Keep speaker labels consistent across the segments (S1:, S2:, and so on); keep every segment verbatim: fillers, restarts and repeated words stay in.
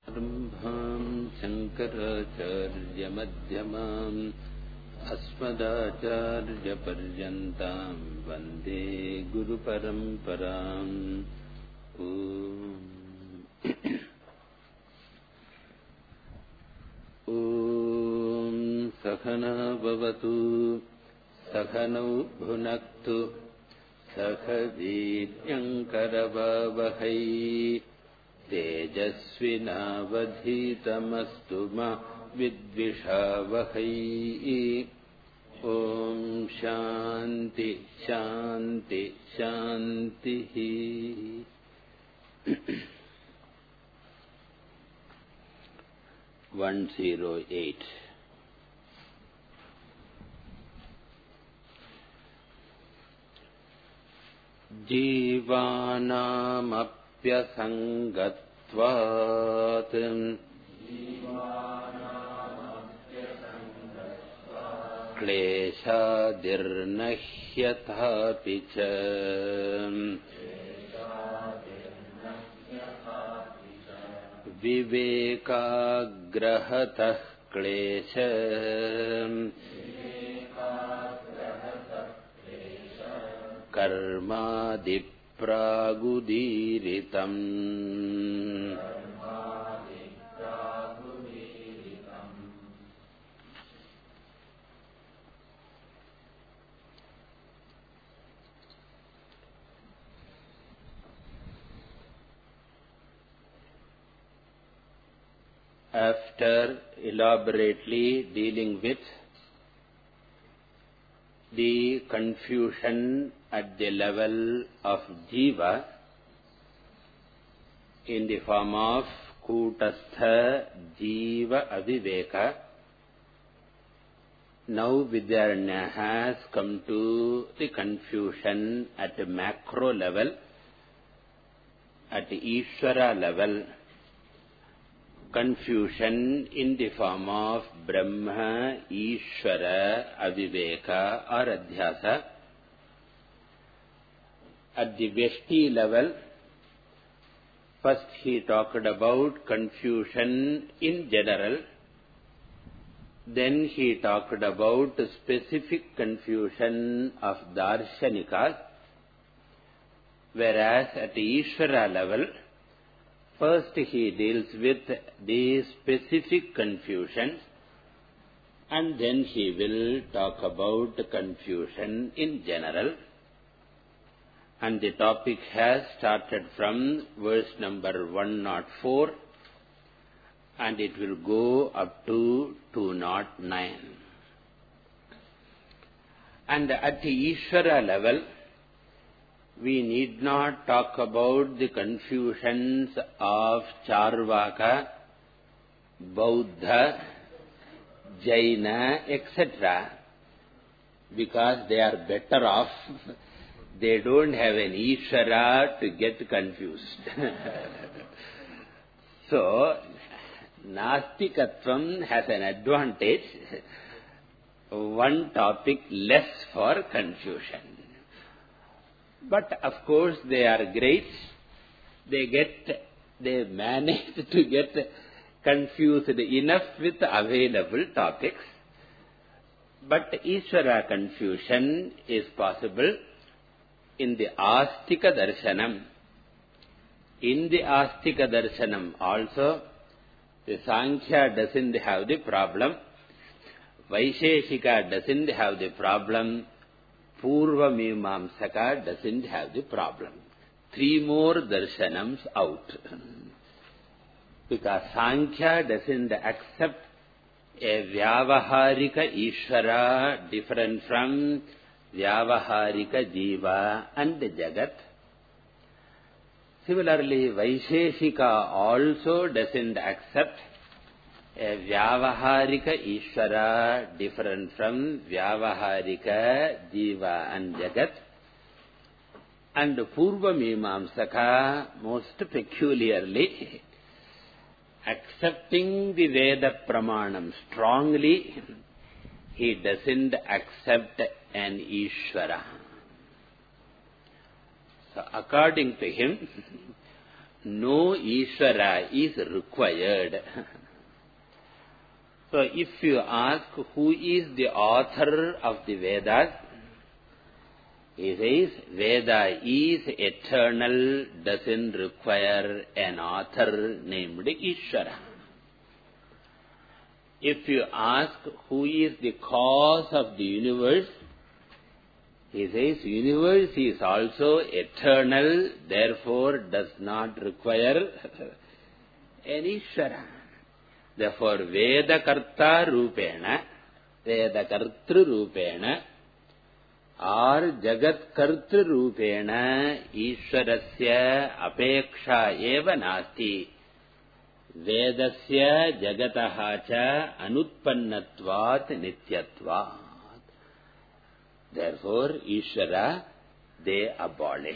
S1: Sambham Shankaracharya-madhyamam Asmadacharya-paryantam Vande Guru-paramparam. Om Om Sahana Bhavatu Sahanau Bhunaktu Sahaviryankaravavahai Tejasvinavadhitamastu ma vidvishavahai. Om Shanti Shanti Shanti. one oh eight. Jivanamapyasangatvat kleshadirnahyathapicha vivekagrahatah klesha karmadipragudiritam. After elaborately dealing with the confusion at the level of jiva in the form of kutastha jiva aviveka, now Vidyaranya has come to the confusion at the macro level, at the Ishvara level, confusion in the form of Brahma, Ishvara, Aviveka or Adhyasa. At the Veshti level, first he talked about confusion in general, then he talked about specific confusion of Darshanikas, whereas at the Ishvara level, first he deals with the specific confusion and then he will talk about confusion in general. And the topic has started from verse number one oh four and it will go up to two oh nine. And at the Ishvara level, we need not talk about the confusions of Charvaka, Bauddha, Jaina, et cetera, because they are better off. They don't have an Ishvara to get confused. So, Nastikatvam has an advantage, one topic less for confusion. But of course they are great. They get, they manage to get confused enough with available topics. But Ishvara confusion is possible in the Astika Darshanam. In the Astika Darshanam also, the Sankhya doesn't have the problem. Vaisheshika doesn't have the problem. Purva Mimamsaka doesn't have the problem. Three more darshanams out. Because Sankhya doesn't accept a Vyavaharika Ishvara different from Vyavaharika Jiva and Jagat. Similarly, Vaisheshika also doesn't accept a Vyavaharika Ishvara different from Vyavaharika Jiva and Jagat. And Purva Mimamsaka most peculiarly accepting the Veda Pramanam strongly, he doesn't accept an Ishvara. So according to him, no Ishvara is required. So if you ask who is the author of the Vedas, he says Veda is eternal, doesn't require an author named Ishvara. If you ask who is the cause of the universe, he says universe is also eternal, therefore does not require an Ishvara. Therefore, Vedakarta Rupena, Vedakartru Rupena, or Jagatkartru Rupena, Ishvarasya Apeksha eva nasti, Vedasya Jagataha cha Anutpannatvat Nityatvat. Therefore, Ishvara, they abolish.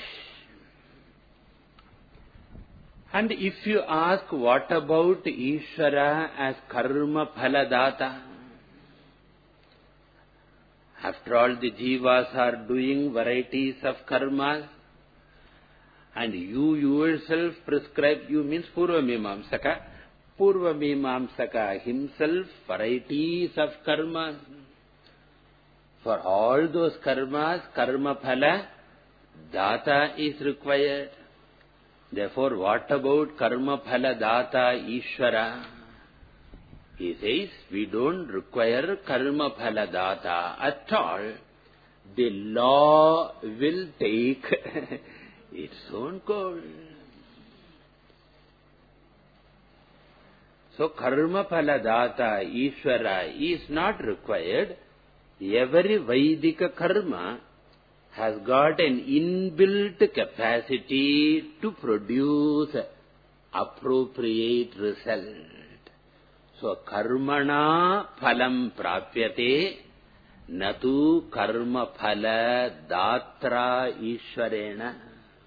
S1: And if you ask, what about Ishvara as karma phaladata? After all, the jivas are doing varieties of karmas, and you yourself prescribe, you means Purvamimamsaka. Purvamimamsaka himself, varieties of karmas. For all those karmas, karma phala, data is required. Therefore, what about karma phala data Ishvara? He says, we don't require karma phala data at all. The law will take its own course. So, karma phala data Ishvara is not required. Every Vaidika karma has got an inbuilt capacity to produce appropriate result. So, karmana phalam prapyate, natu karma phala datra Ishvarena.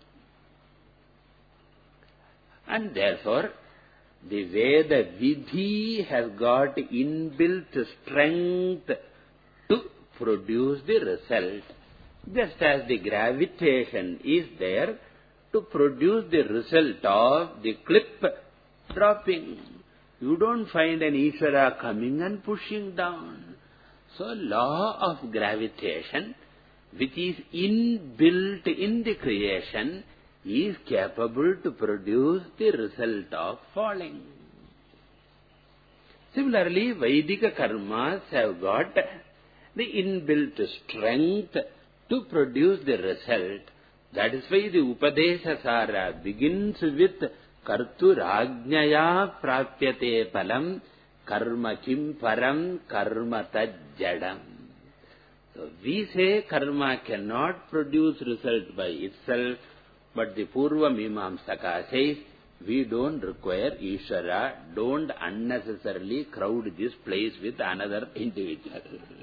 S1: And therefore, the Veda Vidhi has got inbuilt strength to produce the result. Just as the gravitation is there to produce the result of the clip dropping. You don't find an Ishvara coming and pushing down. So, law of gravitation, which is inbuilt in the creation, is capable to produce the result of falling. Similarly, Vaidika karmas have got the inbuilt strength to produce the result. That is why the Upadesasara begins with Karturajnaya prapyate palam karma kim param karma tajjadam. So we say karma cannot produce result by itself, but the Purva Mimamsaka says we don't require Ishvara, don't unnecessarily crowd this place with another individual.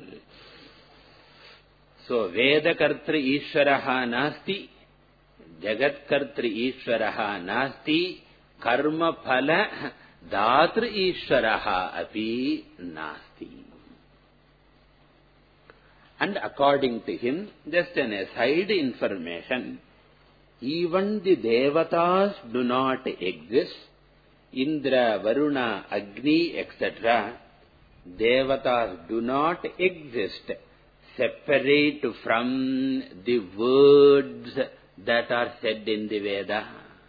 S1: So, Vedakartri Ishvaraha nasti, Jagatkartri Ishvaraha nasti, Karma phala Datri Ishvaraha api nasti. And according to him, just an aside information, even the Devatas do not exist. Indra, Varuna, Agni, et cetera. Devatas do not exist separate from the words that are said in the Veda.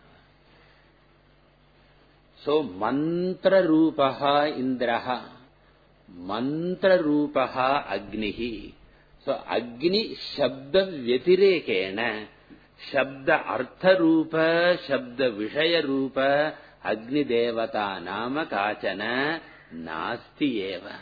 S1: So, mantra rupaha Indraha, mantra rupaha Agnihi. So, Agni shabda vyatirekena, shabda artha rupa, shabda vishaya rupa, Agni devata nama kachana nasti eva.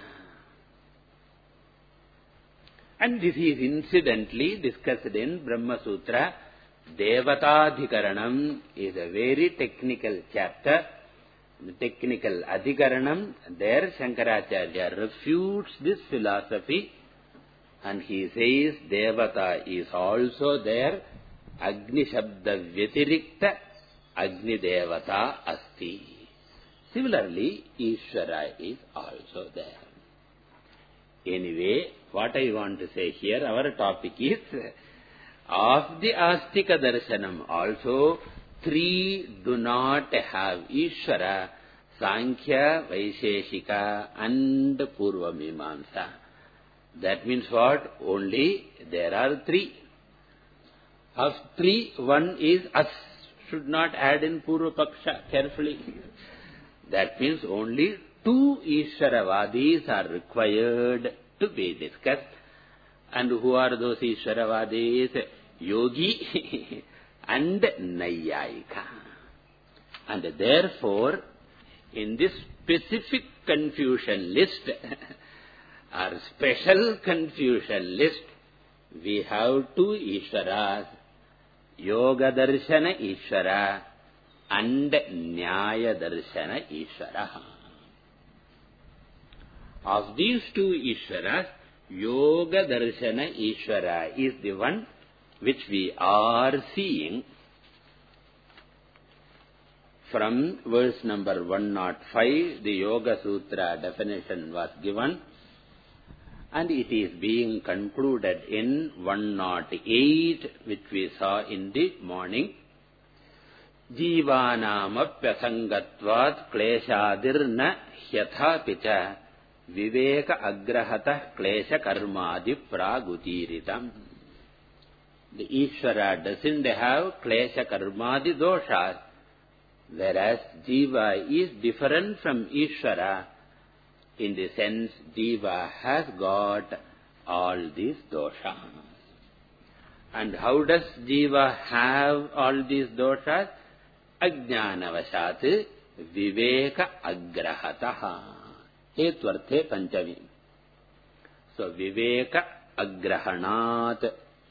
S1: And this is incidentally discussed in Brahma Sutra. Devatadhikaranam is a very technical chapter. The technical adhikaranam, there Shankaracharya refutes this philosophy and he says Devata is also there. Agni Shabda Vyatirikta Agni Devata Asti. Similarly, Ishvara is also there. Anyway, what I want to say here, our topic is of the Astika Darshanam also three do not have Ishvara, Sankhya, Vaisheshika and Purva Mimamsa. That means what? Only there are three. Of three, one is us. Should not add in Purva Paksha carefully. That means only two Ishvaravadis are required to be discussed. And who are those Ishvaravadis? Yogi and Naiyayika. And therefore, in this specific confusion list, or special confusion list, we have two Ishvaras, Yoga Darshana Ishvara and Nyaya Darshana Ishvara. Of these two Ishvaras, Yoga Darshana Ishvara is the one which we are seeing from verse number one oh five. The Yoga Sutra definition was given, and it is being concluded in one oh eight, which we saw in the morning. Jivanamapyasangatvat kleshadirna hyathapicha viveka agrahata klesha karmadi pragutiritam. The Ishvara doesn't have klesha karmadi doshas, whereas Jiva is different from Ishvara. In the sense, Jiva has got all these doshas. And how does Jiva have all these doshas? Ajnanavashat viveka agrahataha. Hetvarthe panchami. So, viveka agrahanat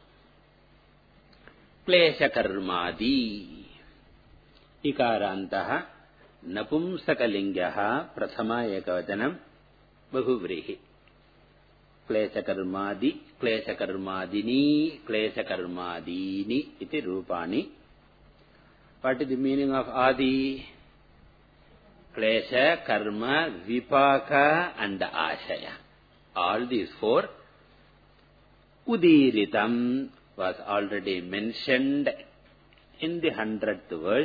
S1: klesha karmadi. Ikarantaha napumsakalingaha prathama ekavajanam bahuvrihi. Klesha karmadi, klesha karmadini, klesha karmadini iti rupani. What is the meaning of Adi? Klesha, karma, vipaka and ashaya. All these four. Udiritam was already mentioned in the hundredth verse.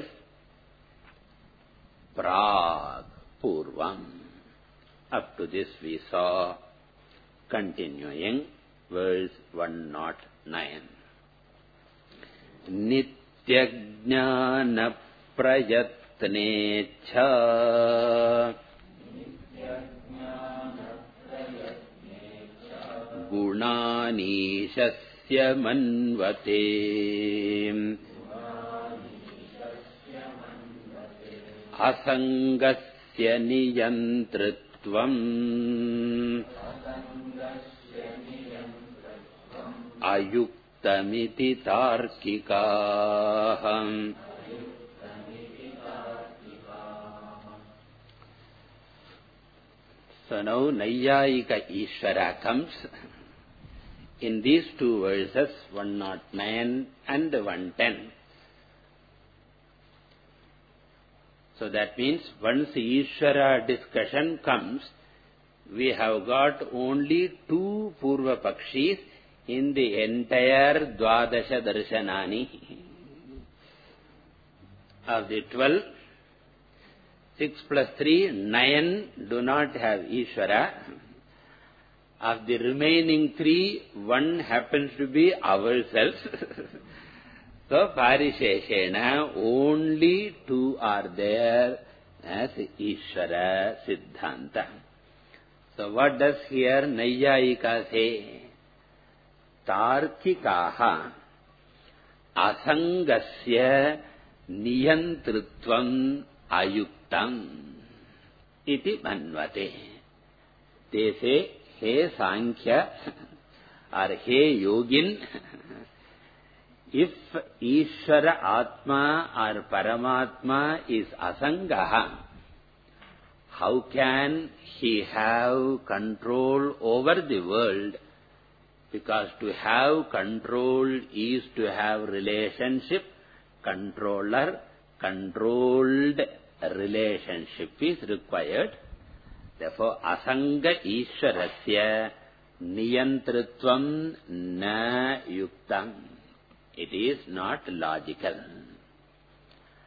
S1: Prag, Purvam. Up to this we saw. Continuing, verse one oh nine. Nityajnana prayatnecha gunani shasya manvate asangasya niyantritvam ayuktamiti tarkikaham. So now Naiyayika Ishvara comes in these two verses, one oh nine and one ten. So that means once Ishvara discussion comes, we have got only two Purva Pakshis in the entire Dwadasha Darshanani. Of the twelve, six plus three, nine do not have Ishvara. Of the remaining three, one happens to be ourselves. So, Parisheshena, only two are there as Ishvara Siddhanta. So, what does here Naiyayika say? Tarkikaha asangasya niyantritvam ayuktam iti manvate. They say, He Sankhya or He Yogin, if Ishvara Atma or Paramatma is asangaha, how can he have control over the world? Because to have control is to have relationship, controller, controlled relationship is required. Therefore, asanga Ishvarasya niyantritvam na yuktam. It is not logical.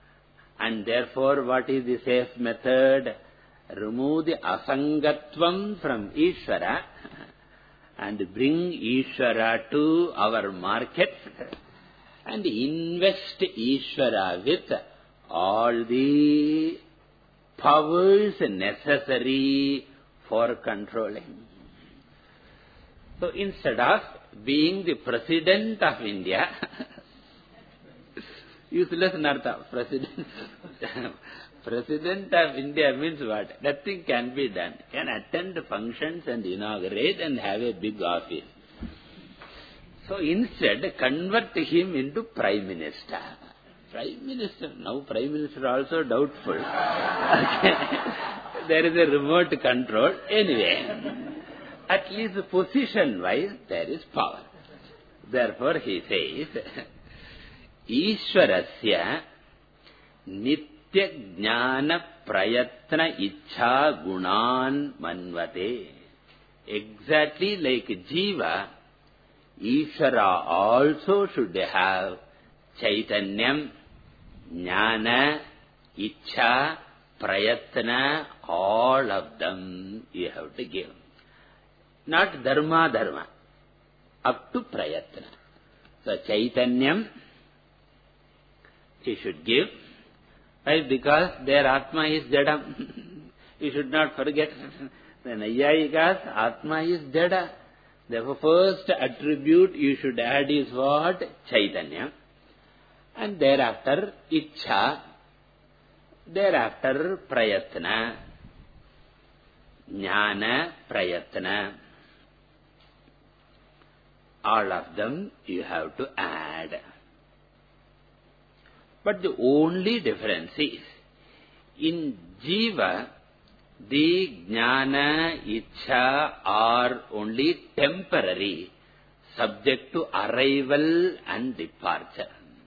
S1: And therefore, what is the safe method? Remove the asangatvam from Ishvara and bring Ishvara to our market and invest Ishvara with all the powers necessary for controlling. So instead of being the President of India, useless Nartha, President, President of India means what? Nothing can be done. Can attend functions and inaugurate and have a big office. So instead, convert him into Prime Minister. Prime Minister, now Prime Minister also doubtful. There is a remote control. Anyway, at least position-wise, there is power. Therefore, he says, Ishvarasya nitya jnana prayatna ichha gunan manvate. Exactly like Jiva, Ishvara also should have Chaitanyam, Jnana, Ichha, Prayatna, all of them you have to give. Not Dharma, Dharma, up to Prayatna. So Chaitanyam, he should give. Why? Because their Atma is Jadam. You should not forget. The Nayayikas, Atma is Jada. Therefore, first attribute you should add is what? Chaitanya. And thereafter, Ichha. Thereafter, Prayatna. Jnana, Prayatna. All of them you have to add. But the only difference is, in Jiva, the Jnana, Ichha are only temporary, subject to arrival and departure.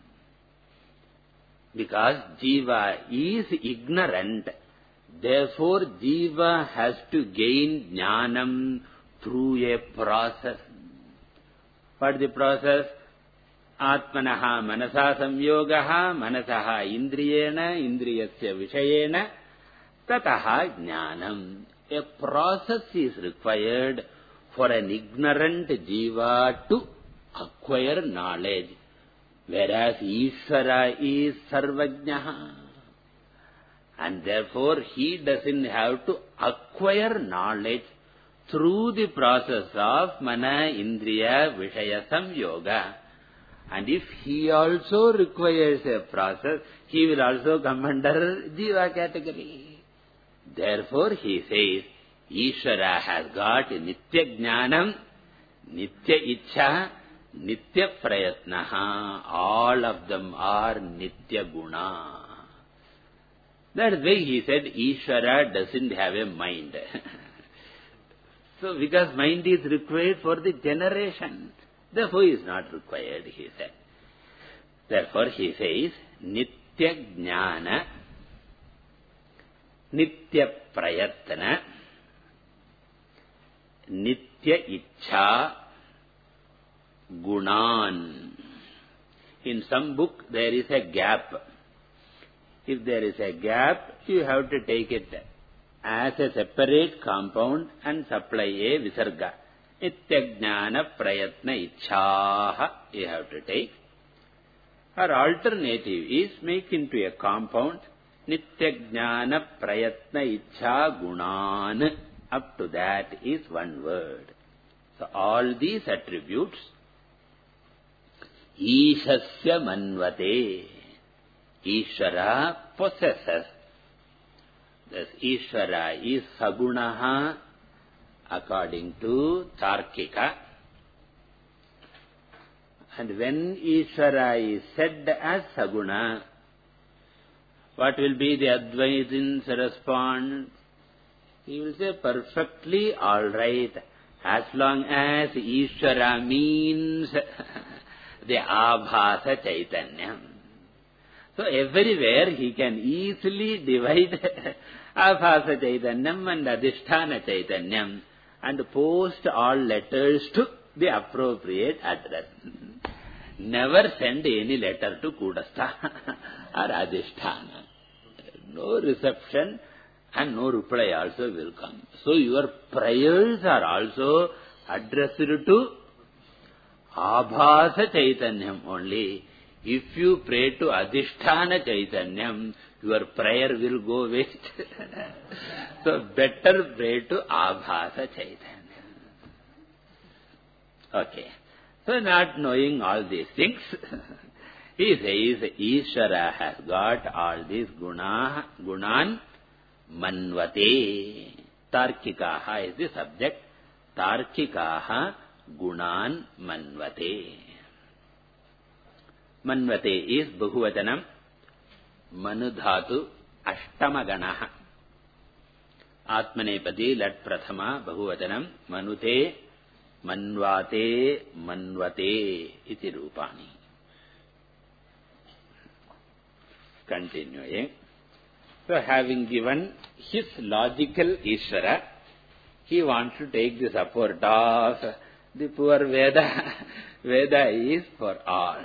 S1: Because Jiva is ignorant, therefore Jiva has to gain Jnanam through a process. What is the process? Atmanaha manasa samyogaha, manasaha indriyena, indriyasya vishayena, tataha jnanam. A process is required for an ignorant jiva to acquire knowledge, whereas Ishvara is sarvajnaha. And therefore he doesn't have to acquire knowledge through the process of mana, indriya, vishaya, samyoga. And if he also requires a process, he will also come under Jiva category. Therefore, he says, Ishvara has got Nitya Jnanam, Nitya Ichha, Nitya Prayatnaha. All of them are Nitya Guna. That's why he said Ishvara doesn't have a mind. So, because mind is required for the generation, therefore, he is not required, he said. Therefore, he says, Nitya Jnana, Nitya Prayatna, Nitya Ichha, Gunan. In some book, there is a gap. If there is a gap, you have to take it as a separate compound and supply a visarga. Nitya Jnana Prayatna Ichhaha you have to take. Or alternative is make into a compound Nitya Jnana Prayatna Ichha Gunan. Up to that is one word. So all these attributes Ishasya Manvate. Ishvara possesses. Thus Ishvara is Sagunaha according to Tarkika. And when Ishvara is said as Saguna, what will be the Advaitin's response? He will say, perfectly all right, as long as Ishvara means the Abhasa Chaitanyam. So everywhere he can easily divide Abhasa Chaitanyam and Adhisthana Chaitanyam and post all letters to the appropriate address. Never send any letter to Kudastha or Adhisthana. no reception and no reply also will come. So your prayers are also addressed to Abhasa Chaitanyam only. If you pray to Adhisthana Chaitanyam, your prayer will go waste. So better pray to Abhasa Chaitanyam. Okay. So not knowing all these things, he says Ishvara has got all these guna, gunan manvate. Tarkikaha is the subject. Tarkikaha gunan manvate. Manvate is Bahuvatanam. Manudhatu Ashtamaganaha. Atmanepadi Lat Prathama Bahuvatanam Manute Manvate Manvate iti Rupani. Continuing. So having given his logical Ishvara, he wants to take the support of the poor Veda. Veda is for all.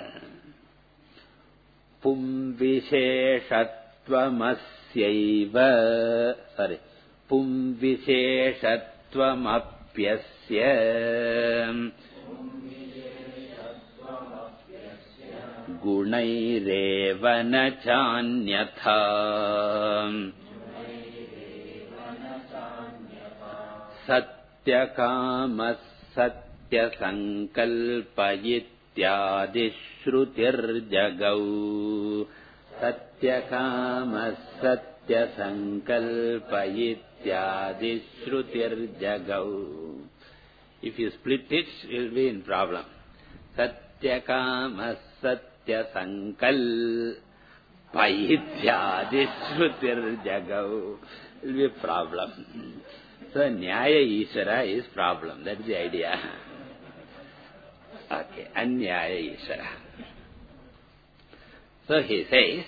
S1: Pum Visheshatvamasyaiva. Sorry. Pum Visheshattvamapyasya Gunaireva na chanyatha Satyakama Satya Sankalpayityadi Shrutirjagau. Satyakama Satya Sankalpayityadi Shrutirjagau. If you split it, you will be in problem. Satyakama Satya Sankalpayityadi Shrutirjagau. It will be a problem. So, Nyaya Ishvara is problem. That is the idea. Okay, Anyaya Ishvara. So, he says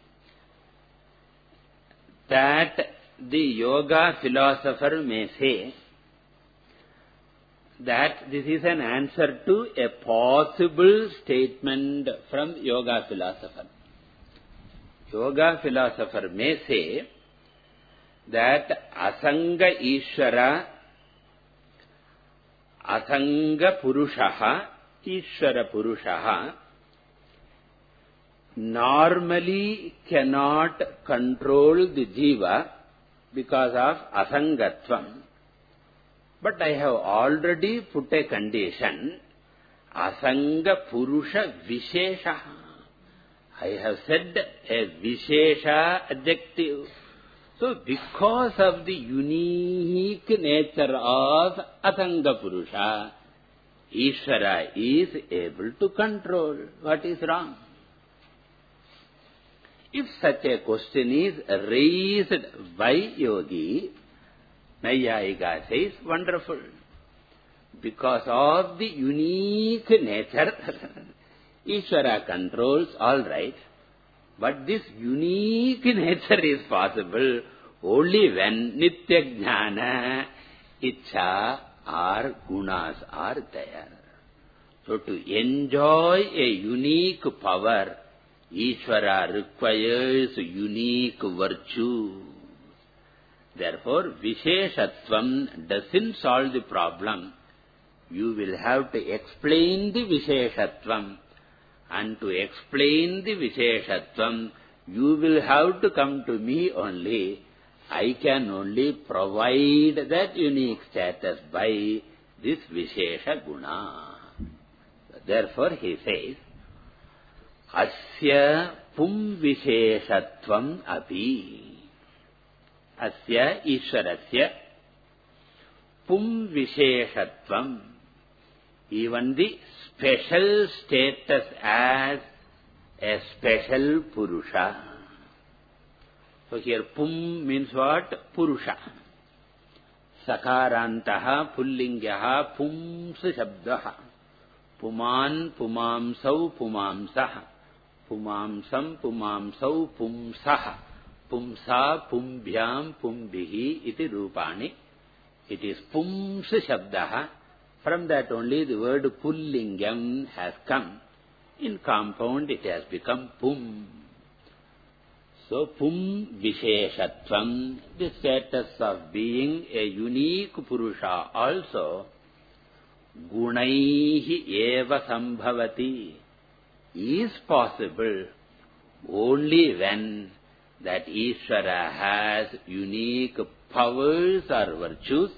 S1: that the yoga philosopher may say that this is an answer to a possible statement from yoga philosopher. Yoga philosopher may say that Asanga Ishvara, Asanga Purushaha, Ishvara Purushaha normally cannot control the jiva because of asangatvam. But I have already put a condition, Asanga Purusha Vishesha. I have said a Vishesha adjective. So, because of the unique nature of Asanga Purusha, Ishvara is able to control what is wrong. If such a question is raised by Yogi, Nayayika says, wonderful. Because of the unique nature, Ishvara controls, all right. But this unique nature is possible only when Nitya Jnana, Ichha or Gunas are there. So to enjoy a unique power, Ishvara requires unique virtue. Therefore, Visheshatvam doesn't solve the problem. You will have to explain the Visheshatvam. And to explain the Visheshatvam, you will have to come to me only. I can only provide that unique status by this Vishesha Guna. Therefore, he says, Asya Pum Visheshatvam Api. Asya Ishvarasya Pum Visheshatvam. Even the special status as a special Purusha. So here Pum means what? Purusha. Sakarantaha Pullingyaha Pumsa Shabdaha. Puman Pumamsau Pumamsaha. Pumamsam Pumamsau Pumsaha. Pumsa Pumbhyam Pumbihi iti Rupani. It is Pumsa Shabdaha. From that only the word Pullingam has come. In compound it has become Pum. So, Pum Visheshatvam, the status of being a unique Purusha also, Gunaihi eva sambhavati, is possible only when that Ishvara has unique powers or virtues.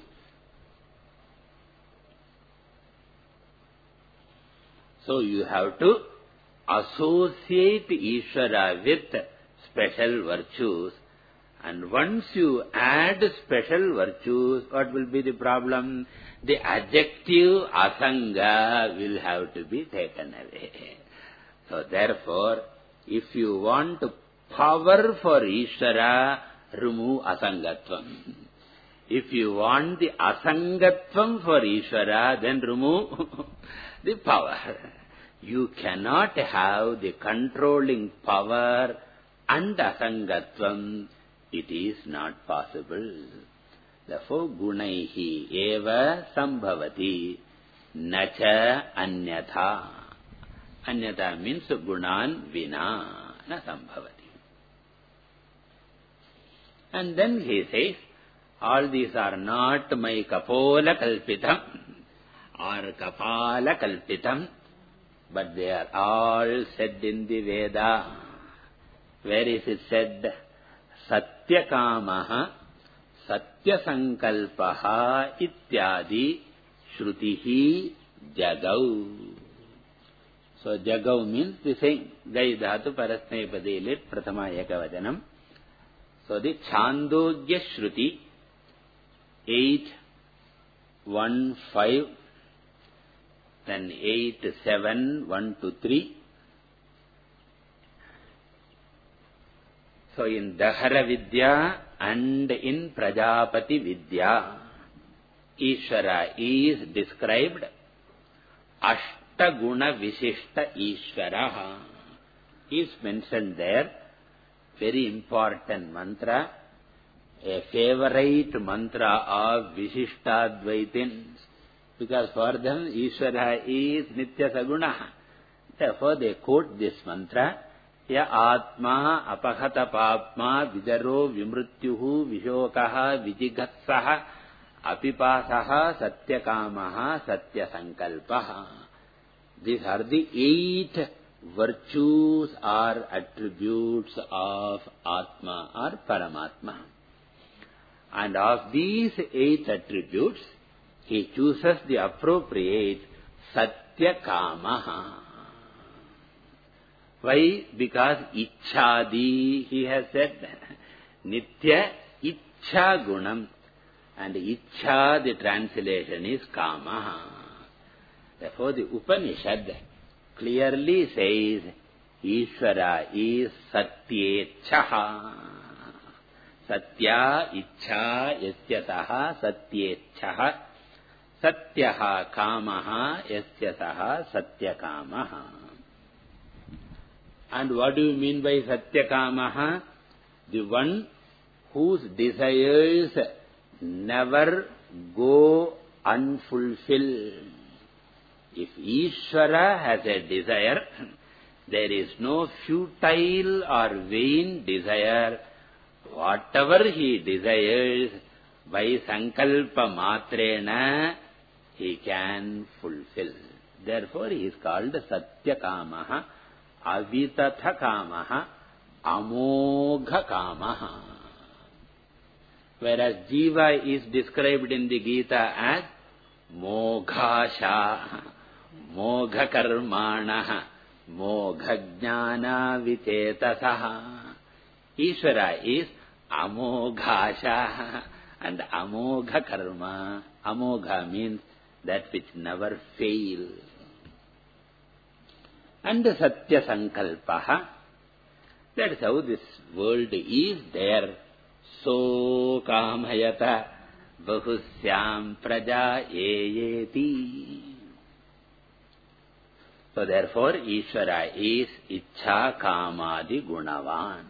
S1: So you have to associate Ishvara with special virtues, and once you add special virtues, what will be the problem? The adjective asanga will have to be taken away. So therefore, if you want power for Ishvara, remove asangatvam. If you want the asangatvam for Ishvara, then remove the power. You cannot have the controlling power and asangatvam. It is not possible. Therefore, gunaihi eva sambhavati nacha anyatha. Anyatha means gunan vina na sambhavati. And then he says, all these are not my kapola kalpitam or kapala kalpitam, but they are all said in the Veda. Where is it said? Satyakamaha, Satyasankalpaha ityadi Shrutihi Jagau. So Jagau means the same. Gai dhatu parasnepadi lit prathama ekavajanam. So the Chandogya Shruti eight, one, five, then eight, seven, one to three. So in Dahara Vidya and in Prajapati Vidya, Ishvara is described Ashtaguna Vishishta Ishvara is mentioned there. Very important mantra, a favorite mantra of Vishishtadvaitins, because for them Ishvara is Nitya Saguna. Therefore they quote this mantra, Ya Atma Apahata Papma Vidaro Vimrutyuhu Vishokaha Vijigatsaha Apipasaha Satyakamaha Satyasankalpaha. These are the eight virtues or attributes of Atma or Paramatma. And of these eight attributes, he chooses the appropriate Satyakamaha. Why? Because Ichchadi, he has said, Nitya Ichcha Gunam. And Ichcha, the translation is Kamaha. Therefore, the Upanishad clearly says, Ishvara is Satyechchaha. Satya Ichcha Yasyataha Satyechchaha. Satyaha Kamaha Yasyataha Satyakamaha. And what do you mean by Satyakamaha? The one whose desires never go unfulfilled. If Ishvara has a desire, there is no futile or vain desire. Whatever he desires, by Sankalpa Matrena, he can fulfill. Therefore, he is called Satyakamaha, Avitatha Kamaha, Amogha Kamaha. Whereas Jiva is described in the Gita as Moghasha, Mogha Karmana, Mogha Jnana Vichetasaha. Ishvara is Amoghasha and Amogha Karma. Amogha means that which never fails. And Satya Sankalpaha, that is how this world is there. So Kamhayata Bahusyam Praja Yeyeti. So therefore, Ishvara is Ichcha Kamadi Gunavan.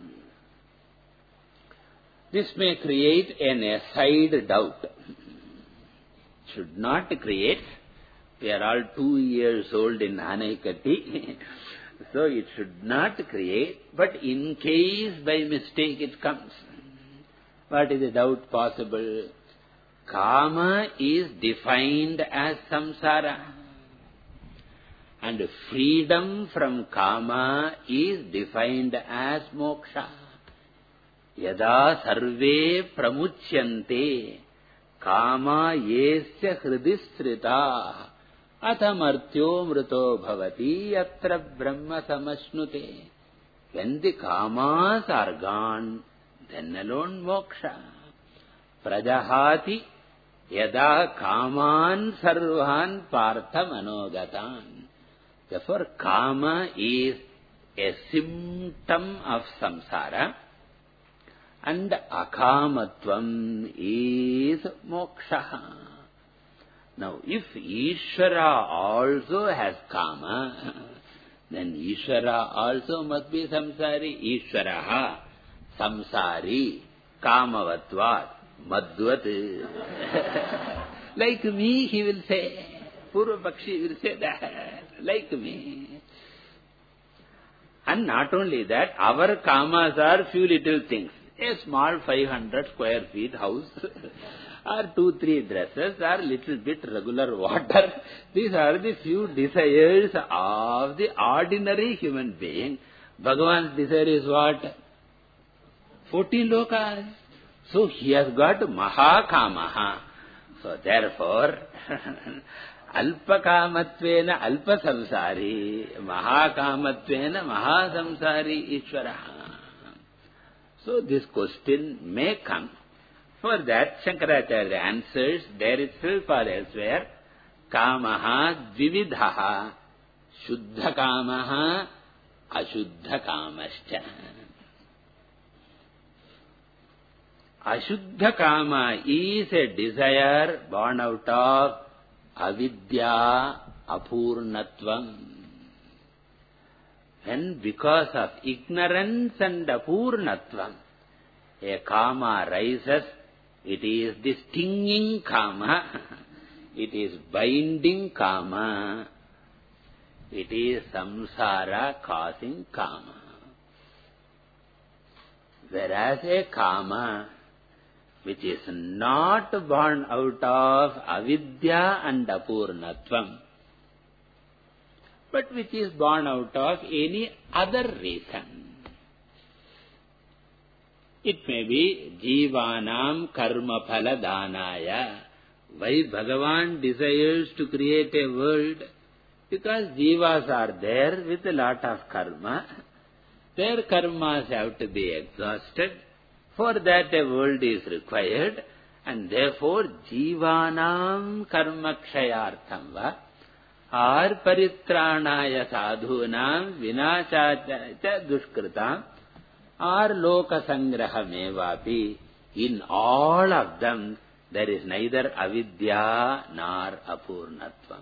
S1: This may create an aside doubt. Should not create. We are all two years old in Anaikati. So it should not create, but in case by mistake it comes. What is the doubt possible? Kama is defined as samsara. And freedom from kama is defined as moksha. Yada sarve pramuchyante kama yesya hridisrita athamartyo mruto bhavati yatra brahma samashnute. When the kamas are gone, then alone moksha. Prajahati yada kaman sarvan partha manogatan. Therefore, kama is a symptom of samsara and akamatvam is moksha. Now, if Ishvara also has kama, then Ishvara also must be samsari. Ishvaraha samsari kamavatvat madhvat. Like me, he will say. Purva Pakshi will say that. Like me. And not only that, our kamas are few little things. A small five hundred square feet house, or two, three dresses, or little bit regular water. These are the few desires of the ordinary human being. Bhagavan's desire is what? Fourteen lokas. So he has got mahakamaha. So therefore, alpakamatvena alpasamsari, mahakamatvena mahasamsari Ishvaraha. So this question may come. For that, Shankaracharya answers there itself or elsewhere, kamaha dvividhaha, shuddha kamaha, ashuddha kamascha. Ashuddha kama is a desire born out of avidya apurnatvam. And because of ignorance and apurnatvam, a kama rises, it is the stinging kama, it is binding kama, it is samsara causing kama. Whereas a kama which is not born out of avidya and apurnatvam, but which is born out of any other reason. It may be jivanam karma phala danaya. Why Bhagavan desires to create a world? Because jivas are there with a lot of karma. Their karmas have to be exhausted. For that a world is required, and therefore jivanam karma kshayartham va or paritranaya sadhunam vinachacha dushkritam or loka sangrahamevapi. In all of them there is neither avidya nor apurnatvam.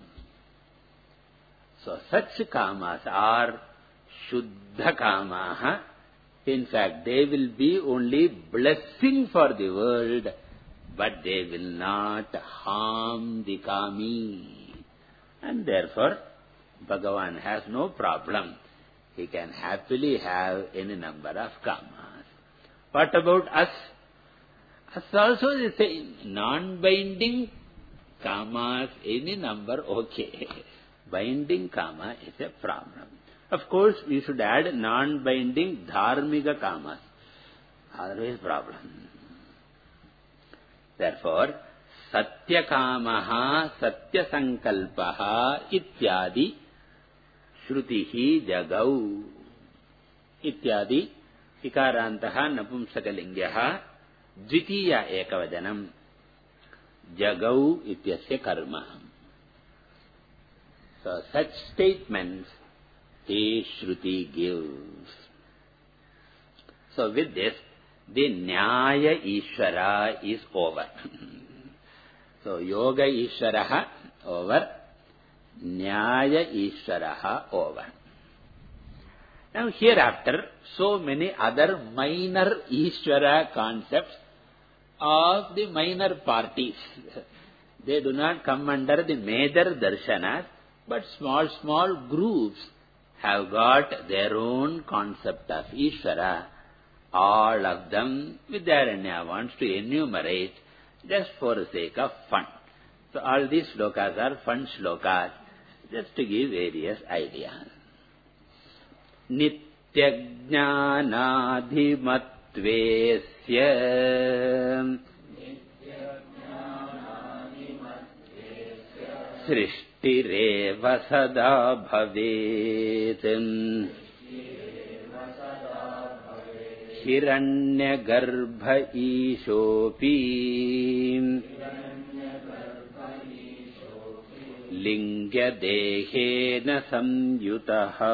S1: So such kamas are shuddha kamaha. In fact, they will be only blessing for the world, but they will not harm the kami. And therefore, Bhagavan has no problem. He can happily have any number of kamas. What about us? Us also the same. Non-binding kamas, any number, okay. Binding kama is a problem. Of course, we should add non-binding dharmika kamas. Otherwise, problem. Therefore, satya kamaha, satya sankalpaha, ityadi, shrutihi jagau. Ityadi, ikarantaha napumsakalingyaha, dvitiya ekavajanam, jagau ityasya karma. So, such statements the Shruti gives. So with this, the Nyaya Ishvara is over. So Yoga Ishvaraha over, Nyaya Ishvaraha over. Now hereafter, so many other minor Ishvara concepts of the minor parties. They do not come under the major darshanas, but small, small groups have got their own concept of Ishvara. All of them, Vidyaranya wants to enumerate just for the sake of fun. So all these shlokas are fun shlokas, just to give various ideas. Nityajnanadhimatvesya Srishtireva sada bhavet Hiranyagarbha ishopi Lingya dehena samyutaha.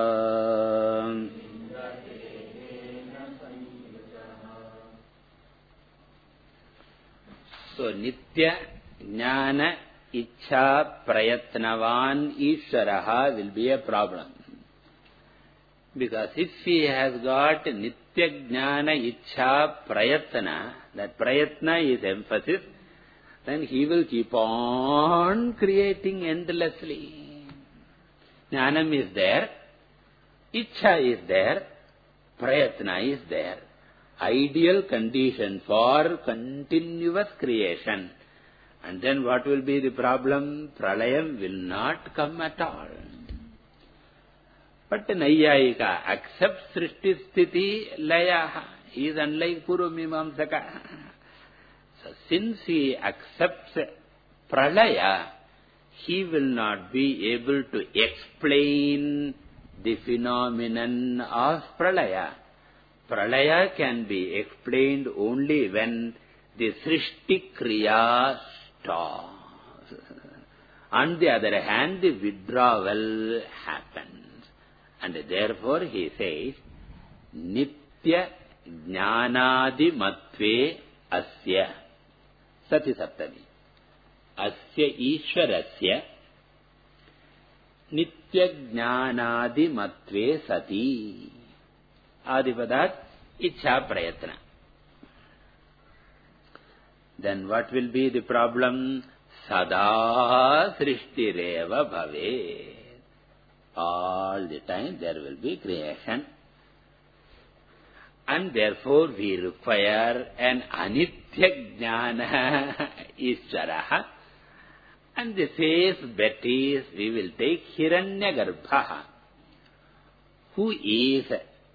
S1: So, Nitya Jnana Ichha Prayatnavan Ishvaraha will be a problem. Because if he has got Nitya Jnana Ichha Prayatna, that Prayatna is emphasis, then he will keep on creating endlessly. Jnanam is there, Ichha is there, Prayatna is there. Ideal condition for continuous creation. And then what will be the problem? Pralayam will not come at all. But Naiyayika accepts Srishti Sthiti Layaha. He is unlike Purvamimamsaka. So since he accepts Pralaya, he will not be able to explain the phenomenon of Pralaya. Pralaya can be explained only when the Srishti Kriya stops. On the other hand, the withdrawal happens. And therefore he says, Nitya Jnanadi Matve Asya Sati Saptami. Asya Ishvarasya Nitya Jnanadi Matve Sati. Adipadat Ichha Prayatna. Then what will be the problem? Sada Srishtireva Bhave. All the time there will be creation. And therefore we require an Anitya Jnana Ishvaraha. And the safe bet is we will take Hiranyagarbha, who is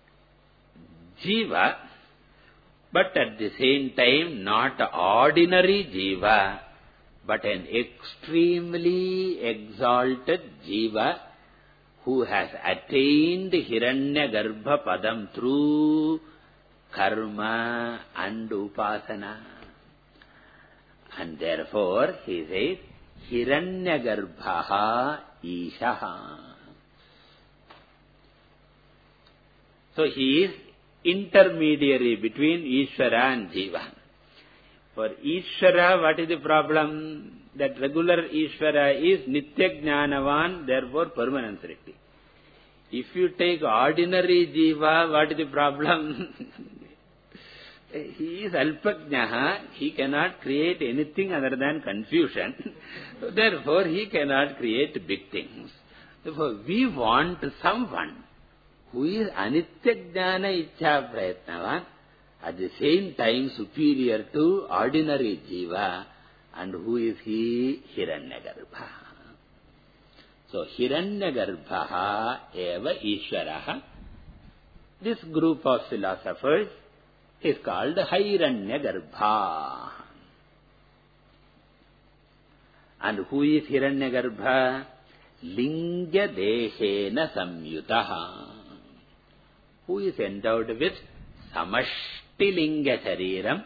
S1: Jiva, but at the same time not ordinary Jiva, but an extremely exalted Jiva who has attained Hiranyagarbha Padam through karma and upasana. And therefore he says, Hiranyagarbha Ishaha. So he is intermediary between Ishvara and Jiva. For Ishvara, what is the problem? That regular Ishvara is Nitya Jnanavan, therefore permanent Srishti. If you take ordinary Jiva, what is the problem? He is Alpajnaha, he cannot create anything other than confusion. So therefore he cannot create big things. Therefore we want someone who is Anitya Jnana Ichha Prayatnavan, at the same time superior to ordinary Jiva, and who is he? Hiranyagarbha. So Hiranyagarbha eva Ishvaraha. This group of philosophers is called Hiranyagarbha. And who is Hiranyagarbha? Lingya Dehena Samyutaha. Who is endowed with Samashti Linga Shariram,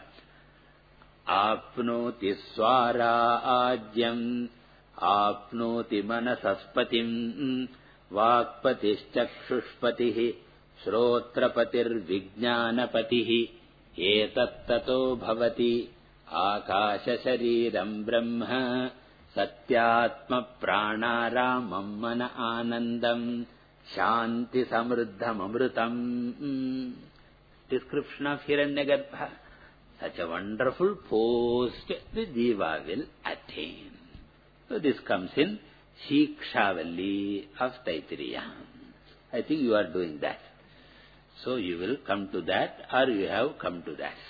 S1: Apnoti Swara Ajyam, Apnoti Manasaspatim, Vakpatischakshushpatihi, Shrotrapatir Vijnanapatihi, Etattato Bhavati, Akasha Shariram Brahma, Satyatma Pranaramam Mana Anandam, Shanti Samruddham Amrutam. Description of Hiranyagarbha. Such a wonderful post the Jiva will attain. So this comes in Shikshavalli of Taittiriya. I think you are doing that. So you will come to that, or you have come to that.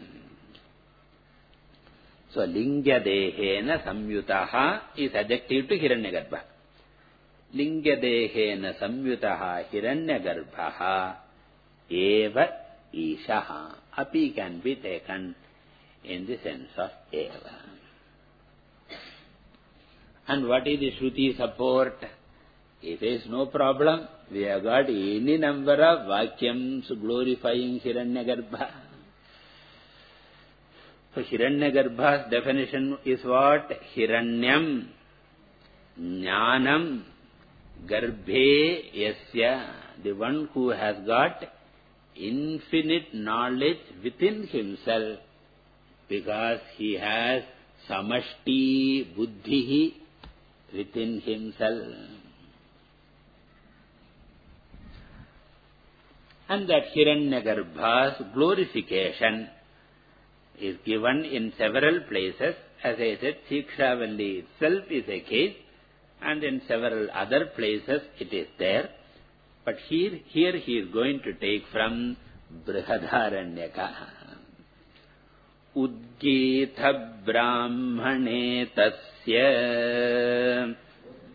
S1: So lingya dehena samyutaha is adjective to Hiranyagarbha. Lingya dehena samyutaha Hiranyagarbha eva ishaha. Api can be taken in the sense of eva. And what is the Shruti support? If there is no problem, we have got any number of vakyams glorifying Hiranyagarbha. So Hiranyagarbha's definition is what? Hiranyam, Jnanam, Garbhe Yasya. The one who has got infinite knowledge within himself, because he has Samashti Buddhihi within himself. And that Hiranyagarbha's glorification is given in several places. As I said, Shikshavalli itself is a case, and in several other places it is there. But here, here he is going to take from Brihadaranyaka. Udgita Brahmane Tasya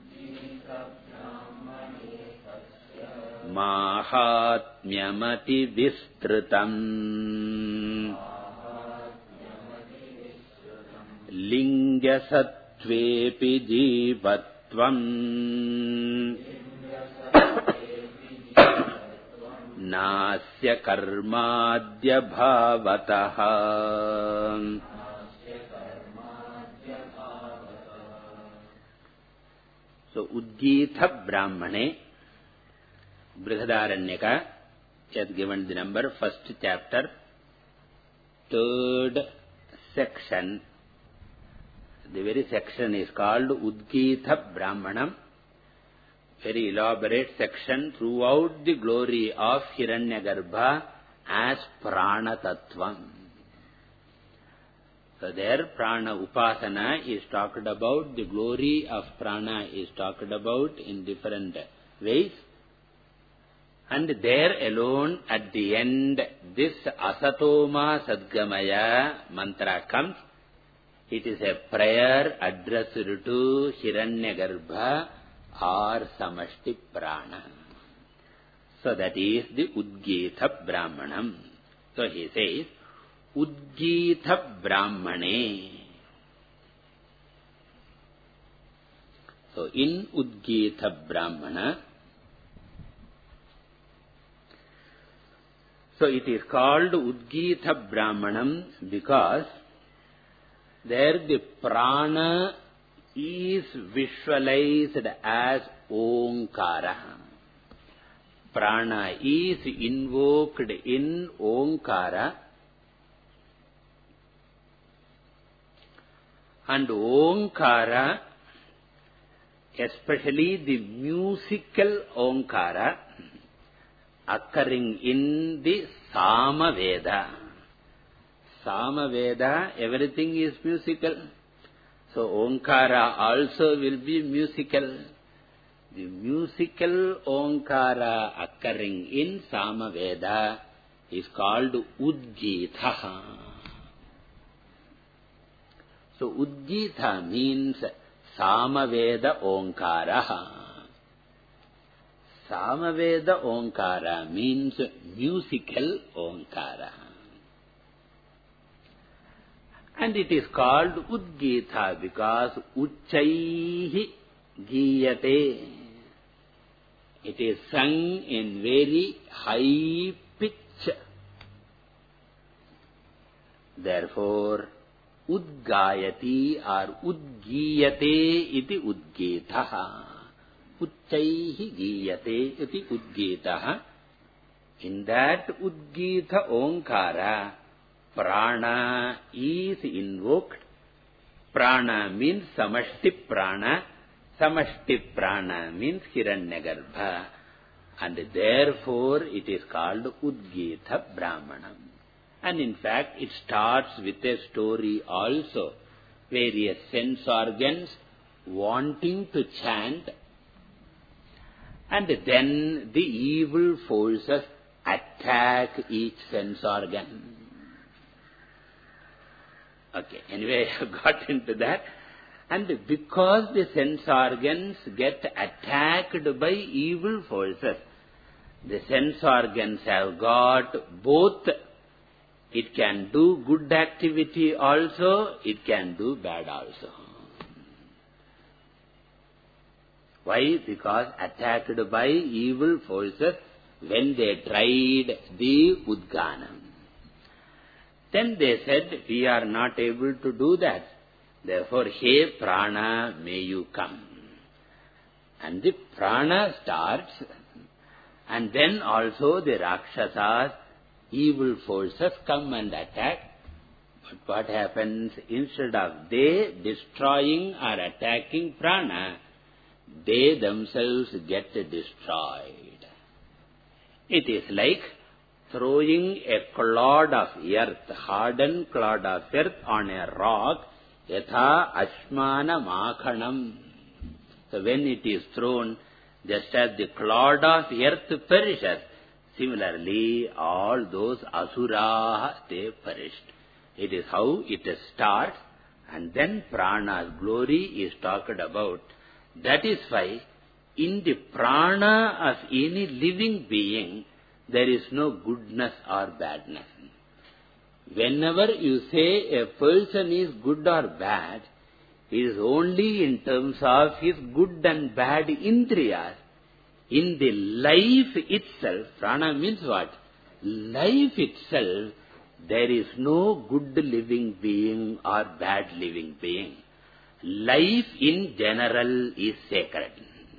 S1: Mahatmyamati Vistrutam Lingya Sattvepi Jivatvam Nasya Karmadya Bhavataha. So Udgita Brahmane, Brihadaranyaka, he has given the number, first chapter, third section. The very section is called Udgita Brahmanam. Very elaborate section throughout the glory of Hiranyagarbha as Prana Tattvam. So there Prana Upasana is talked about, the glory of Prana is talked about in different ways. And there alone at the end, this Asatoma Sadgamaya mantra comes. It is a prayer addressed to Hiranyagarbha or Samashti Prana. So that is the Udgita Brahmanam. So he says, Udgita Brahmane. So in Udgita Brahmana, so it is called Udgita Brahmanam because there the prana is visualized as Omkara. Prana is invoked in Omkara, and Omkara, especially the musical Omkara, occurring in the Samaveda. Samaveda, everything is musical. So Omkara also will be musical. The musical Omkara occurring in Samaveda is called Udgita. So Udgita means Samaveda Omkara. Samaveda Omkara means musical Omkara. And it is called Udgita because Uchaihi Giyate. It is sung in very high pitch. Therefore, Udgayati or Udgiyate iti Udgitaha. Uchaihi Giyate iti Udgitaha. In that Udgita Omkara, Prana is invoked. Prana means Samashti Prana. Samashti Prana means Hiranyagarbha. And therefore it is called Udgita Brahmanam. And in fact it starts with a story also. Various sense organs wanting to chant. And then the evil forces attack each sense organ. Okay, anyway, I have got into that. And because the sense organs get attacked by evil forces, the sense organs have got both. It can do good activity also, it can do bad also. Why? Because attacked by evil forces when they tried the Udganam. Then they said, we are not able to do that. Therefore, hey prana, may you come. And the prana starts, and then also the Rakshasas, evil forces come and attack. But what happens? Instead of they destroying or attacking prana, they themselves get destroyed. It is like throwing a clod of earth, hardened clod of earth on a rock, yatha ashmana makhanam. So when it is thrown, just as the clod of earth perishes, similarly all those asuraha, they perished. It is how it starts, and then prana's glory is talked about. That is why in the prana of any living being, there is no goodness or badness. Whenever you say a person is good or bad, it is only in terms of his good and bad indriyas. In the life itself, prana means what? Life itself, there is no good living being or bad living being. Life in general is sacred.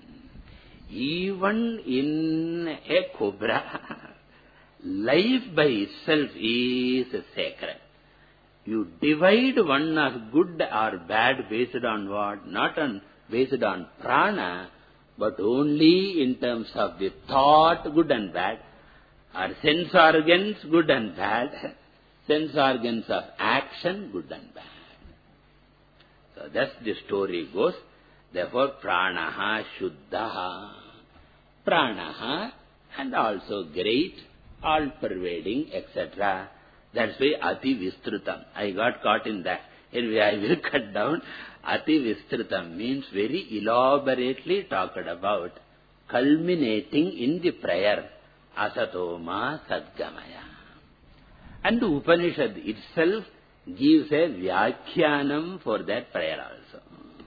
S1: Even in a cobra, life by itself is sacred. You divide one as good or bad based on what? Not on based on prana, but only in terms of the thought, good and bad, or sense organs, good and bad, sense organs of action, good and bad. So thus the story goes. Therefore, pranaha shuddhaha. Pranaha, and also great, all-pervading, et cetera. That's why ati vistrutam. I got caught in that. Anyway, I will cut down. Ati vistrutam means very elaborately talked about, culminating in the prayer, asatoma sadgamaya. And the Upanishad itself gives a vyakhyanam for that prayer also.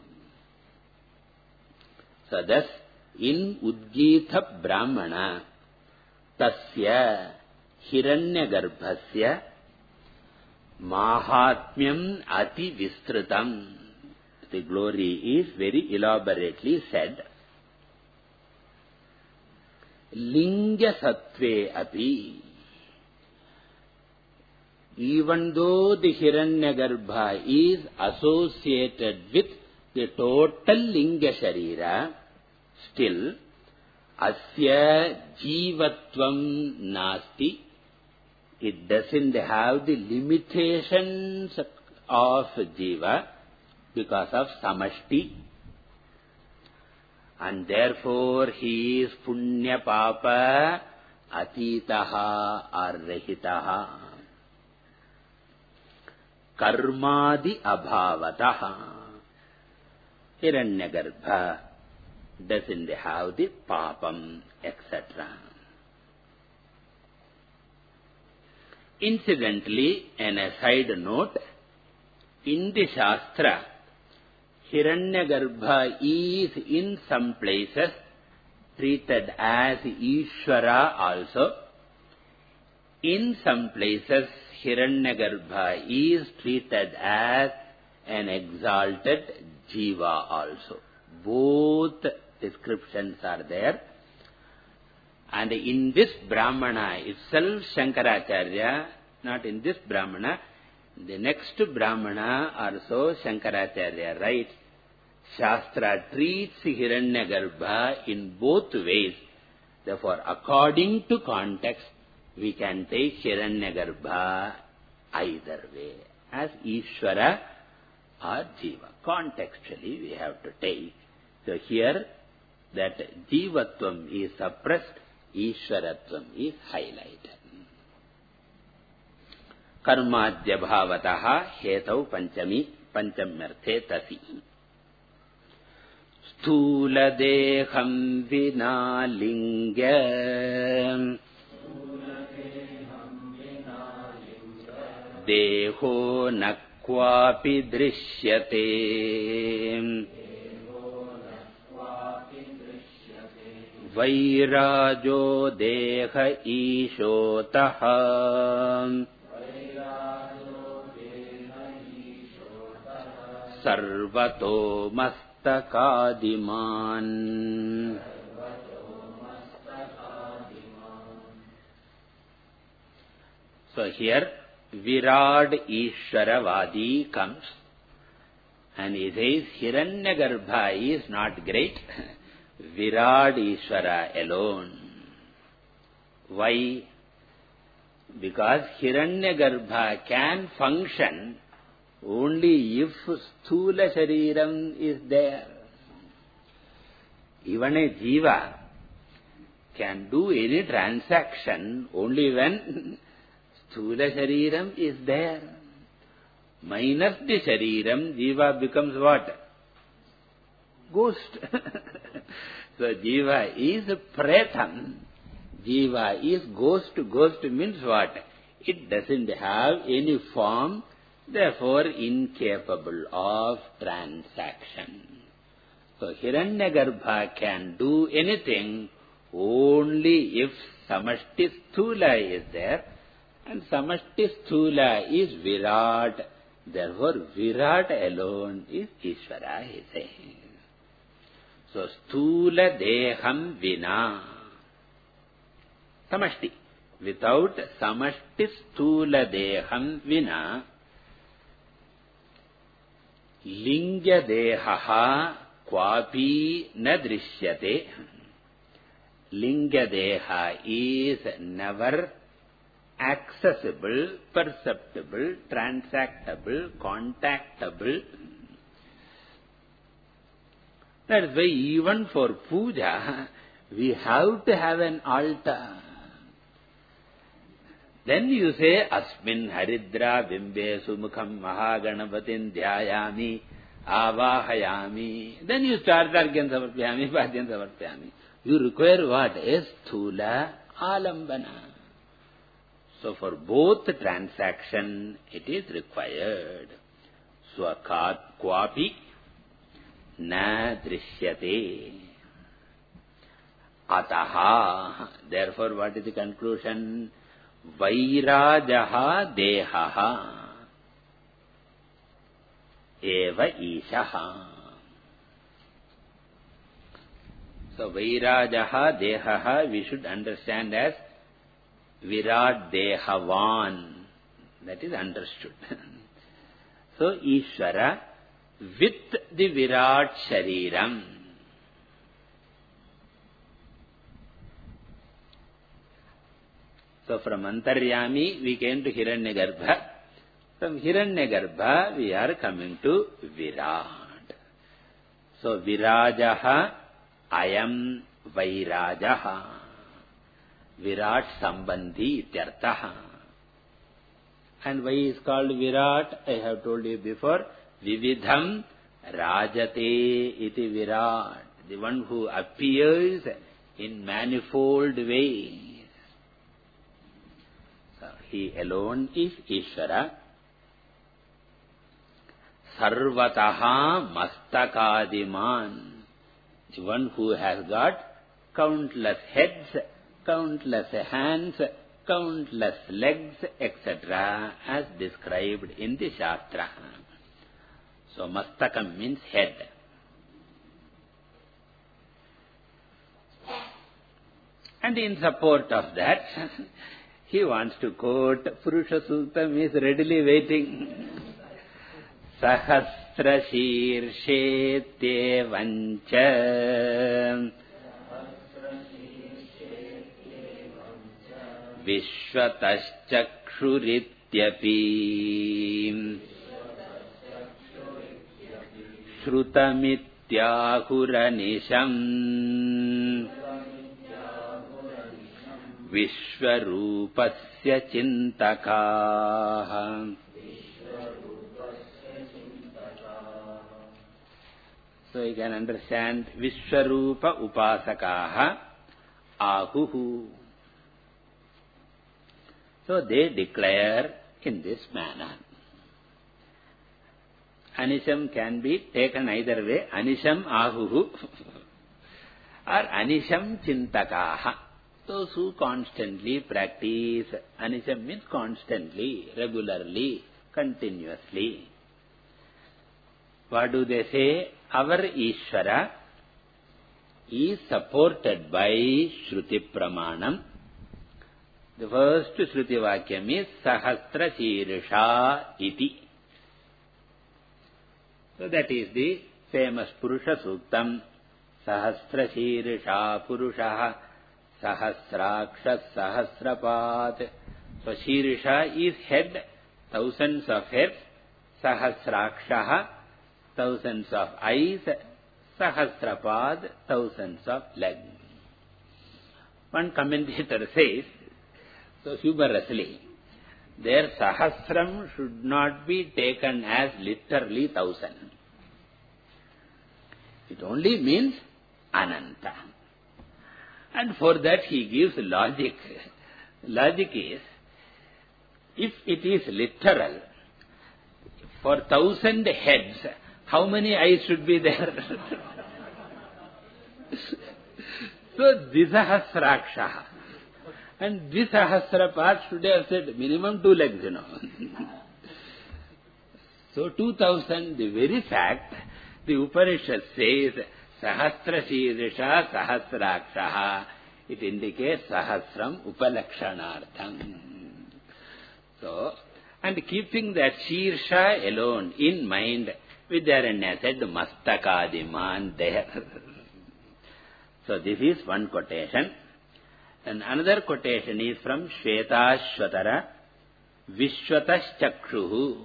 S1: So thus, in Udgita Brahmana, tasya hiranyagarbhasya mahatmyam ati vistrutam. The glory is very elaborately said. Lingya sattve api. Even though the Hiranyagarbha is associated with the total Linga Sharira, still, asya jivatvam nasti. It doesn't have the limitations of jiva because of samashti. And therefore, he is punya papa atitaha or rahitaha. Karmadi abhavataha. Hiranyagarbha doesn't have the papam, et cetera. Incidentally, an aside note, in the Shastra, Hiranyagarbha is in some places treated as Ishvara also. In some places, Hiranyagarbha is treated as an exalted Jiva also. Both descriptions are there. And in this Brahmana itself, Shankaracharya, not in this Brahmana, the next Brahmana also Shankaracharya writes, Shastra treats Hiranyagarbha in both ways. Therefore, according to context, we can take Hiranyagarbha either way, as Ishvara or Jiva. Contextually, we have to take. So here, that Jivatvam is suppressed, Ishwaratvam is highlighted. Karmadya bhavataha hetau panchami panchamyarthe tasi. Sthula deham vina linga deho nakvapi drishyate vairajo deha ishotaha sarvato mastakadiman. So here Virad Ishwaravadi comes and he says Hiranyagarbha is not great, Virad Ishwara alone. Why? Because Hiranyagarbha can function only if Sthula Shariram is there. Even a Jiva can do any transaction only when Sthula Shariram is there. Minus the Shariram, Jiva becomes what? Ghost. So Jiva is Pretam. Jiva is ghost. Ghost means what? It doesn't have any form, therefore incapable of transaction. So Hiranyagarbha can do anything only if Samashti Sthula is there, and Samashti Sthula is Virat. Therefore Virat alone is Ishvara, he says. So Sthula Deham Vina. Samashti. Without Samashti Sthula Deham Vina, Linga Dehaha Kwapi na Drishyate. Linga Deha is never accessible, perceptible, transactable, contactable. That is why even for puja, we have to have an altar. Then you say, Asmin Haridra Bimbe Sumukham Mahaganapatin Dhyayami Avahayami. Then you start Argyan Samarpyami, Padyan Samarpyami. You require what? A Sthula Alambana. So for both transaction, it is required. Swakat Kwapi Na Drishyate. Ataha. Therefore, what is the conclusion? Vairajaha Dehaha Eva Ishaha. So Vairajaha Dehaha we should understand as Virat Dehavan. That is understood. So Ishvara with the Virat Shariram. So from Antaryami we came to Hiranyagarbha. From Hiranyagarbha we are coming to Virat. So Virajaha Ayam Vairajaha. Virat Sambandhi Ityartaha. And why is called Virat? I have told you before. Vividham Rajate iti Virat. The one who appears in manifold ways. So he alone is Ishvara. Sarvataha Mastakadiman. The one who has got countless heads, countless hands, countless legs, et cetera, as described in the Shastra. So Mastakam means head. And in support of that, he wants to quote Purusha Suktam, is readily waiting. Sahasra Shirshe Tevancha Vishwataschakshurithyapi Shrutamit Nityahuranisham Vishwarupasya Chintakaha. So you can understand Vishwarupa Upasakaha Ahuhu. So they declare in this manner. Anisham can be taken either way. Anisham Ahuhu or Anisham Chintakaha. Those who constantly practice. Anisham means constantly, regularly, continuously. What do they say? Our Ishvara is supported by Shruti Pramanam. The first Shruti Vakyam is Sahasra Shirsha Iti. So that is the famous Purusha Suktam. Sahasra Shirsha Purusha Sahasraksha Sahasrapat. So Shirsha is head, thousands of heads. Sahasraksha, thousands of eyes. Sahasrapad, thousands of legs. One commentator says, so humorously, their Sahasram should not be taken as literally thousand. It only means Ananta. And for that he gives logic. Logic is, if it is literal, for thousand heads, how many eyes should be there? So, Dvisahasraksha. And Dvisahasrapat should have said minimum two legs, you know. So, two thousand, the very fact, the Upanishad says, Sahasra Shirsha Sahasraksha. It indicates Sahasram Upalakshanartham. So, and keeping that Shirsha alone in mind, Vidyaranya said, Mastakadiman there. So this is one quotation. And another quotation is from Shvetashvatara, Vishwataschkshuhu.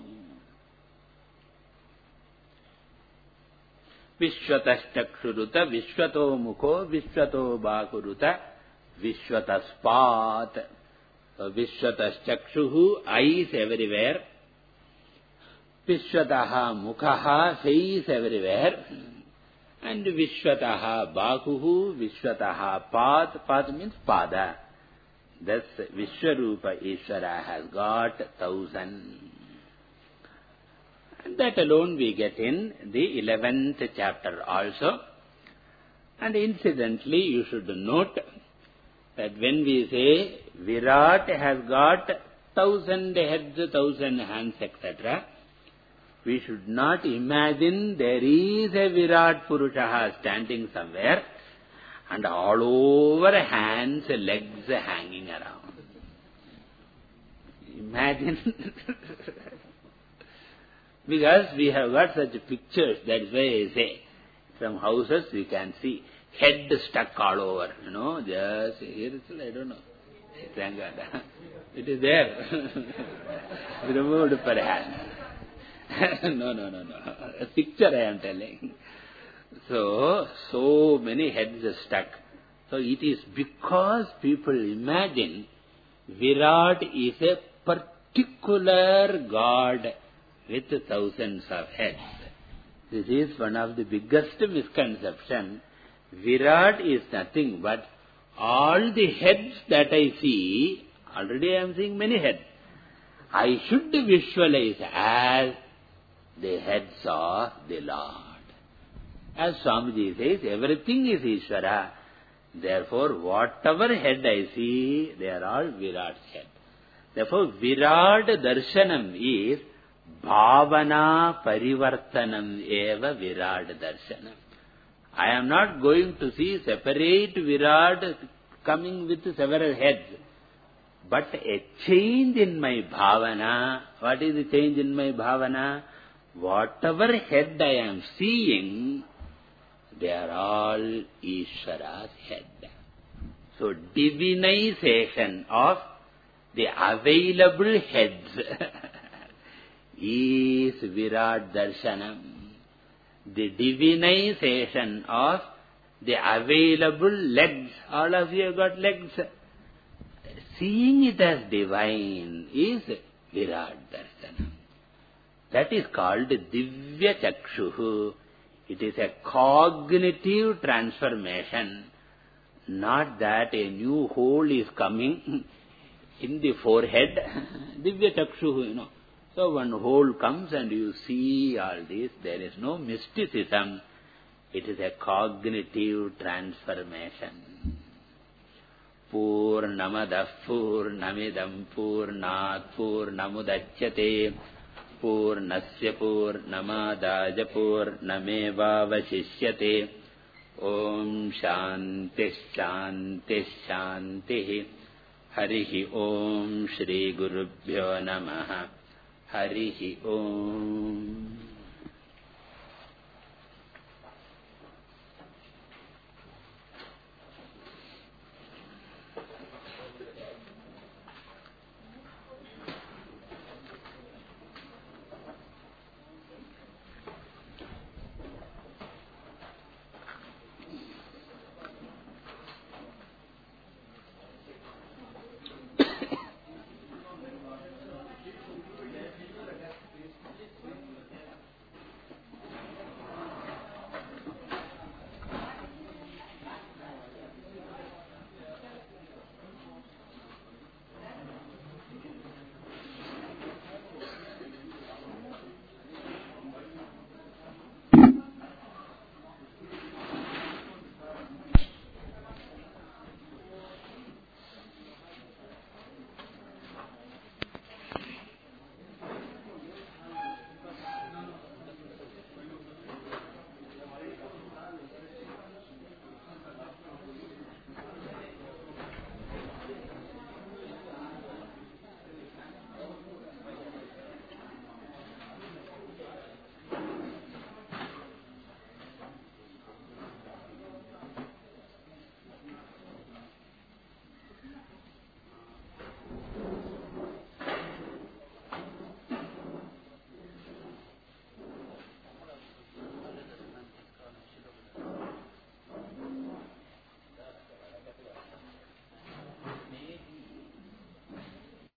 S1: Vishwataschkshuruta, Vishwato mukho, Vishwato bakuruta, Vishwataspat. So Vishwataschkshuhu, eyes everywhere. Vishwataha mukhaha, face everywhere. And Vishwataha bakuhu, Vishwataha pat. Pat means pada. Thus Vishwarupa Ishvara has got thousand. And that alone we get in the eleventh chapter also. And incidentally you should note that when we say Virat has got thousand heads, thousand hands, et cetera, we should not imagine there is a Virat Purusha standing somewhere and all over hands, legs hanging around. Imagine. Because we have got such pictures, that's why I say, from houses we can see head stuck all over, you know, just here it's, I don't know. Thank God. It is there. Removed perhaps. No, no, no, no. A picture I am telling. So, so many heads are stuck. So it is because people imagine Virat is a particular God with thousands of heads. This is one of the biggest misconceptions. Virat is nothing but all the heads that I see, already I am seeing many heads. I should visualize as the heads of the Lord. As Swamiji says, everything is Ishvara. Therefore, whatever head I see, they are all Virat's head. Therefore, Virat Darshanam is Bhavana Parivartanam eva Virat Darshanam. I am not going to see separate Virat coming with several heads. But a change in my bhavana. What is the change in my bhavana? Whatever head I am seeing, they are all Ishvara's head. So divinization of the available heads is Virat Darshanam. the divinization of the available legs. All of you have got legs. Seeing it as divine is Virat Darshanam. That is called Divya Chakshuhu. It is a cognitive transformation. Not that a new hole is coming in the forehead. Divya Chakshuhu, you know. So one hole comes and you see all this. There is no mysticism. It is a cognitive transformation. Purnamadah Purnamidam Purnat Purnamudachyate Purnasya Purnamadaja Purnamevavashishyate. Om Shanti Shanti Shanti. Harihi Om Shri Gurubhyo Namaha. Harihi Om.